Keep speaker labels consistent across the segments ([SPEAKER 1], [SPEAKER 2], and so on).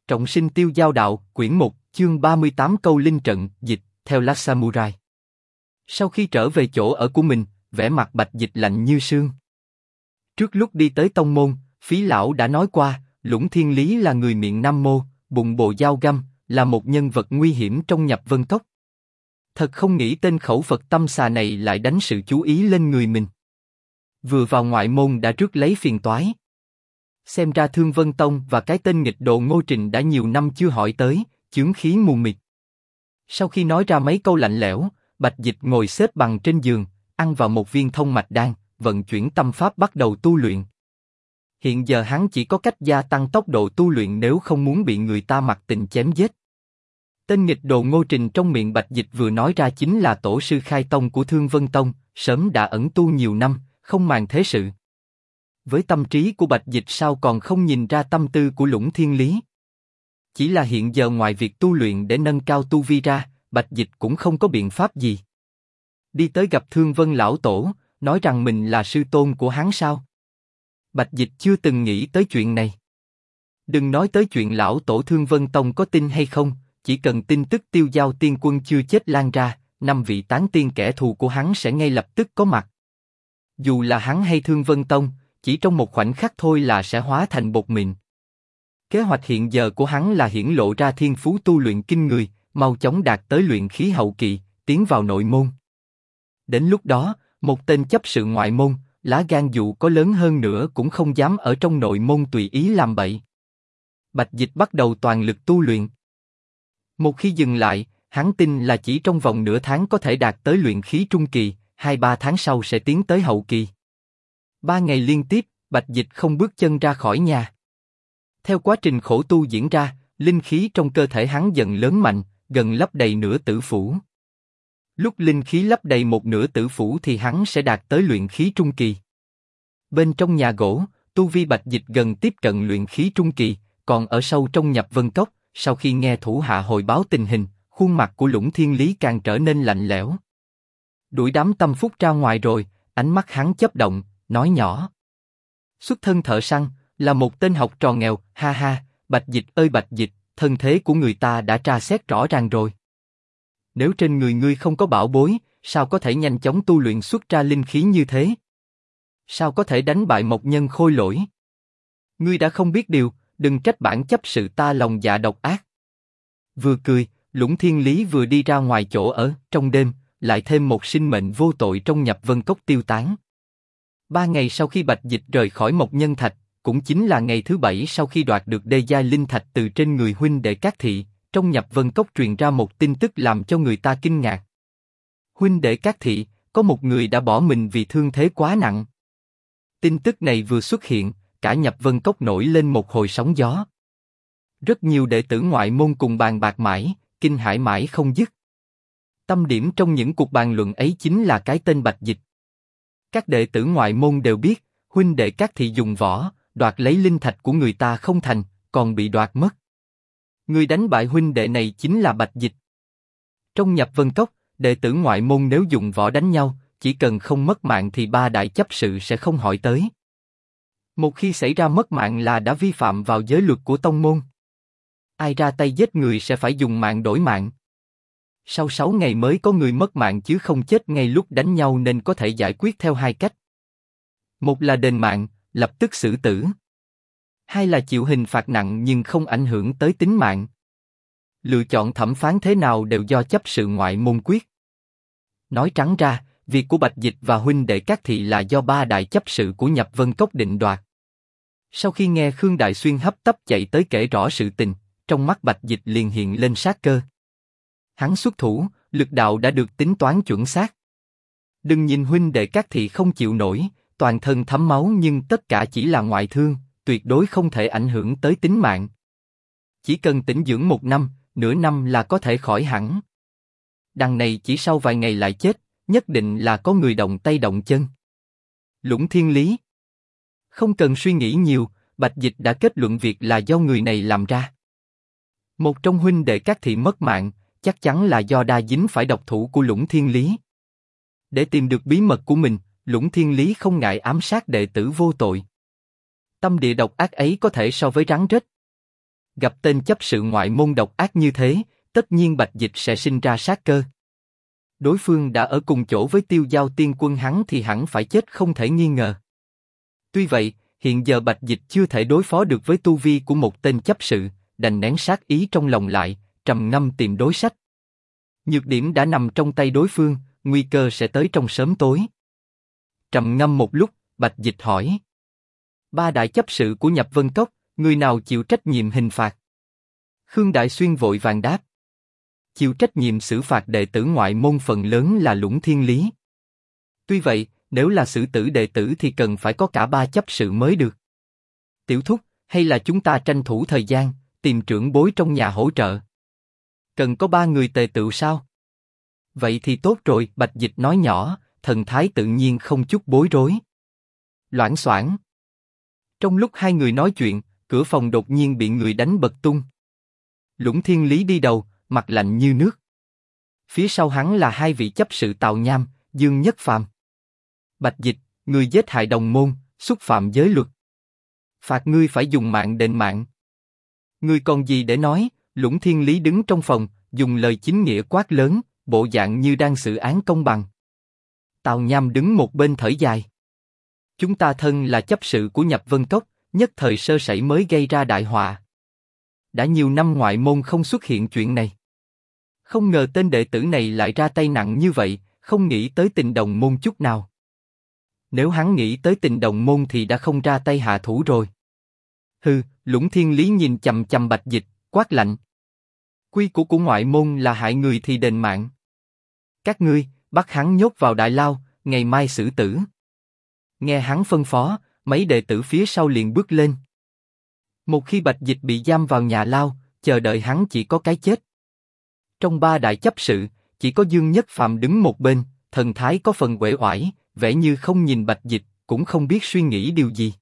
[SPEAKER 1] Trọng sinh tiêu giao đạo, quyển 1, chương 38 câu linh trận, dịch, theo lá samurai. Sau khi trở về chỗ ở của mình, vẻ mặt Bạch Dịch lạnh như sương. Trước lúc đi tới tông môn, Phí lão đã nói qua, Lũng Thiên Lý là người miệng nam mô, bụng bồ dao găm, là một nhân vật nguy hiểm trong Nhập Vân Cốc. Thật không nghĩ tên khẩu Phật tâm xà này lại đánh sự chú ý lên người mình. Vừa vào ngoại môn đã rước lấy phiền toái. Xem ra Thương Vân Tông và cái tên nghịch đồ Ngô Trình đã nhiều năm chưa hỏi tới, chướng khí mù mịt. Sau khi nói ra mấy câu lạnh lẽo, Bạch Dịch ngồi xếp bằng trên giường, ăn vào một viên thông mạch đan, vận chuyển tâm pháp bắt đầu tu luyện. Hiện giờ hắn chỉ có cách gia tăng tốc độ tu luyện nếu không muốn bị người ta mặc tình chém giết. Tên nghịch đồ Ngô Trình trong miệng Bạch Dịch vừa nói ra chính là tổ sư khai tông của Thương Vân Tông, sớm đã ẩn tu nhiều năm, không màng thế sự. Với tâm trí của Bạch Dịch sao còn không nhìn ra tâm tư của Lũng Thiên Lý? Chỉ là hiện giờ ngoài việc tu luyện để nâng cao tu vi ra, Bạch Dịch cũng không có biện pháp gì. Đi tới gặp Thương Vân lão tổ, nói rằng mình là sư tôn của hắn sao? Bạch Dịch chưa từng nghĩ tới chuyện này. Đừng nói tới chuyện lão tổ Thương Vân Tông có tin hay không, chỉ cần tin tức tiêu giao tiên quân chưa chết lan ra, 5 vị tán tiên kẻ thù của hắn sẽ ngay lập tức có mặt. Dù là hắn hay Thương Vân Tông, chỉ trong một khoảnh khắc thôi là sẽ hóa thành bột mịn. Kế hoạch hiện giờ của hắn là hiển lộ ra thiên phú tu luyện kinh người, mau chóng đạt tới luyện khí hậu kỳ, tiến vào nội môn. Đến lúc đó, một tên chấp sự ngoại môn, lá gan dù có lớn hơn nữa cũng không dám ở trong nội môn tùy ý làm bậy. Bạch Dịch bắt đầu toàn lực tu luyện. Một khi dừng lại, hắn tin là chỉ trong vòng nửa tháng có thể đạt tới luyện khí trung kỳ, 2-3 tháng sau sẽ tiến tới hậu kỳ. 3 ngày liên tiếp, Bạch Dịch không bước chân ra khỏi nhà. Theo quá trình khổ tu diễn ra, linh khí trong cơ thể hắn dần lớn mạnh, gần lấp đầy nửa tử phủ. Lúc linh khí lấp đầy một nửa tử phủ thì hắn sẽ đạt tới luyện khí trung kỳ. Bên trong nhà gỗ, tu vi Bạch Dịch gần tiếp cận luyện khí trung kỳ, còn ở sâu trong Nhập Vân Cốc, sau khi nghe thủ hạ hồi báo tình hình, khuôn mặt của Lũng Thiên Lý càng trở nên lạnh lẽo. Đuổi đám tâm phúc ra ngoài rồi, ánh mắt hắn chớp động, nói nhỏ. Xuất thân thợ săn, là một tên học trò nghèo, ha ha, Bạch Dịch ơi Bạch Dịch, thân thế của người ta đã tra xét rõ ràng rồi. Nếu trên người ngươi không có bảo bối, sao có thể nhanh chóng tu luyện xuất ra linh khí như thế? Sao có thể đánh bại Mộc Nhân Khôi Lỗi? Ngươi đã không biết điều, đừng trách bản chấp sự ta lòng dạ độc ác. Vừa cười, Lũng Thiên Lý vừa đi ra ngoài chỗ ở, trong đêm, lại thêm một sinh mệnh vô tội trong Nhập Vân Cốc tiêu tán. 3 ngày sau khi Bạch Dịch rời khỏi Mộc Nhân Thạch, cũng chính là ngày thứ 7 sau khi đoạt được đê giai linh thạch từ trên người huynh đệ Cát Thị, trong Nhập Vân Cốc truyền ra một tin tức làm cho người ta kinh ngạc. Huynh đệ Cát Thị, có một người đã bỏ mình vì thương thế quá nặng. Tin tức này vừa xuất hiện, cả Nhập Vân Cốc nổi lên một hồi sóng gió. Rất nhiều đệ tử ngoại môn cùng bàn bạc mãi, kinh hãi mãi không dứt. Tâm điểm trong những cuộc bàn luận ấy chính là cái tên Bạch Dịch. Các đệ tử ngoại môn đều biết, huynh đệ Cát Thị dùng võ, đoạt lấy linh thạch của người ta không thành, còn bị đoạt mất. Người đánh bại huynh đệ này chính là Bạch Dịch. Trong Nhập Vân Cốc, đệ tử ngoại môn nếu dùng võ đánh nhau, chỉ cần không mất mạng thì 3 đại chấp sự sẽ không hỏi tới. Một khi xảy ra mất mạng là đã vi phạm vào giới luật của tông môn. Ai ra tay giết người sẽ phải dùng mạng đổi mạng. Sau 6 ngày mới có người mất mạng chứ không chết ngay lúc đánh nhau nên có thể giải quyết theo 2 cách. Một là đền mạng, lập tức xử tử. 2 là chịu hình phạt nặng nhưng không ảnh hưởng tới tính mạng. Lựa chọn thẩm phán thế nào đều do chấp sự ngoại môn quyết. Nói trắng ra, việc của Bạch Dịch và huynh đệ Cát Thị là do 3 đại chấp sự của Nhập Vân Cốc định đoạt. Sau khi nghe Khương Đại Xuyên hấp tấp chạy tới kể rõ sự tình, trong mắt Bạch Dịch liền hiện lên sát cơ. Hắn xuất thủ, lực đạo đã được tính toán chuẩn xác. Đừng nhìn huynh đệ Cát Thị không chịu nổi, toàn thân thấm máu nhưng tất cả chỉ là ngoại thương, tuyệt đối không thể ảnh hưởng tới tính mạng. Chỉ cần tĩnh dưỡng 1 năm, nửa năm là có thể khỏi hẳn. Đằng này chỉ sau vài ngày lại chết, nhất định là có người động tay động chân. Lũng Thiên Lý. Không cần suy nghĩ nhiều, Bạch Dịch đã kết luận việc là do người này làm ra. Một trong huynh đệ Cát Thị mất mạng, chắc chắn là do đa dính phải độc thủ của Lũng Thiên Lý. Để tìm được bí mật của mình, Lũng Thiên Lý không ngại ám sát đệ tử vô tội. Tâm địa độc ác ấy có thể so với rắn rết. gặp tên chấp sự ngoại môn độc ác như thế, tất nhiên Bạch Dịch sẽ sinh ra sát cơ. Đối phương đã ở cùng chỗ với Tiêu Giao Tiên Quân hắn thì hẳn phải chết không thể nghi ngờ. Tuy vậy, hiện giờ Bạch Dịch chưa thể đối phó được với tu vi của một tên chấp sự, đành nén sát ý trong lòng lại, trầm ngâm tìm đối sách. Nhược điểm đã nằm trong tay đối phương, nguy cơ sẽ tới trong sớm tối. Trầm ngâm một lúc, Bạch Dịch hỏi: ba đại chấp sự của Nhập Vân Cốc, người nào chịu trách nhiệm hình phạt? Khương Đại Xuyên vội vàng đáp: chịu trách nhiệm xử phạt đệ tử ngoại môn phần lớn là Lũng Thiên Lý. Tuy vậy, nếu là xử tử đệ tử thì cần phải có cả ba chấp sự mới được. Tiểu thúc, hay là chúng ta tranh thủ thời gian, tìm trưởng bối trong nhà hỗ trợ. Cần có 3 người tề tựu sao? Vậy thì tốt rồi, Bạch Dịch nói nhỏ, thần thái tự nhiên không chút bối rối. Loảng xoảng. Trong lúc hai người nói chuyện, cửa phòng đột nhiên bị người đánh bật tung. Lũng Thiên Lý đi đầu, mặt lạnh như nước. Phía sau hắn là hai vị chấp sự Tào Nham, Dương Nhất Phàm. Bạch Dịch, người giết hại đồng môn, xúc phạm giới luật. Phạt ngươi phải dùng mạng đền mạng. Ngươi còn gì để nói? Lũng Thiên Lý đứng trong phòng, dùng lời chính nghĩa quát lớn, bộ dạng như đang xử án công bằng. Tào Nham đứng một bên thở dài. Chúng ta thân là chấp sự của Nhập Vân Cốc, nhất thời sơ sẩy mới gây ra đại họa. Đã nhiều năm ngoại môn không xuất hiện chuyện này. Không ngờ tên đệ tử này lại ra tay nặng như vậy, không nghĩ tới tình đồng môn chút nào. Nếu hắn nghĩ tới tình đồng môn thì đã không ra tay hạ thủ rồi. Hừ, Lũng Thiên Lý nhìn chằm chằm Bạch Dịch, quát lạnh. Quy củ của ngoại môn là hại người thì đền mạng. Các ngươi, bắt hắn nhốt vào đại lao, ngày mai xử tử. Nghe hắn phân phó, mấy đệ tử phía sau liền bước lên. Một khi Bạch Dịch bị giam vào nhà lao, chờ đợi hắn chỉ có cái chết. Trong ba đại chấp sự, chỉ có Dương Nhất Phàm đứng một bên, thần thái có phần uể oải, vẻ như không nhìn Bạch Dịch, cũng không biết suy nghĩ điều gì.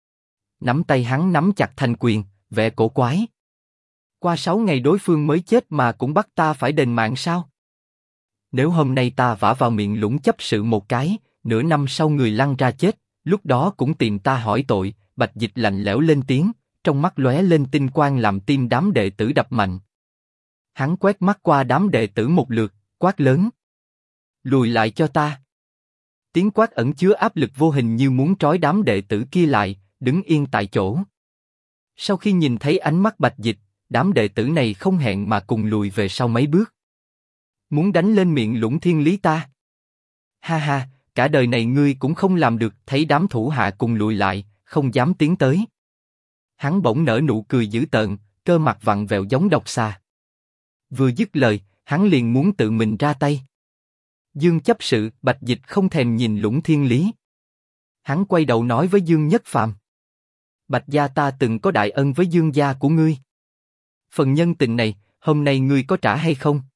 [SPEAKER 1] Nắm tay hắn nắm chặt thành quyền, vẻ cổ quái. Qua 6 ngày đối phương mới chết mà cũng bắt ta phải đền mạng sao? Nếu hôm nay ta vả vào miệng Lũng chấp sự một cái, nửa năm sau người lăn ra chết, lúc đó cũng tìm ta hỏi tội. Bạch Dịch lạnh lẽo lên tiếng, trong mắt lóe lên tinh quang làm tim đám đệ tử đập mạnh. Hắn quét mắt qua đám đệ tử một lượt, quát lớn. Lùi lại cho ta. Tiếng quát ẩn chứa áp lực vô hình như muốn trói đám đệ tử kia lại, đứng yên tại chỗ. Sau khi nhìn thấy ánh mắt Bạch Dịch, đám đệ tử này không hẹn mà cùng lùi về sau mấy bước. Muốn đánh lên miệng Lũng Thiên Lý ta? Ha ha, cả đời này ngươi cũng không làm được. Thấy đám thủ hạ cùng lùi lại, không dám tiến tới. Hắn bỗng nở nụ cười dữ tợn, cơ mặt vặn vẹo giống độc xà. Vừa dứt lời, hắn liền muốn tự mình ra tay. Dương chấp sự, Bạch Dịch không thèm nhìn Lũng Thiên Lý. Hắn quay đầu nói với Dương Nhất Phàm. Bạch gia ta từng có đại ân với Dương gia của ngươi. Phần nhân tình này, hôm nay ngươi có trả hay không?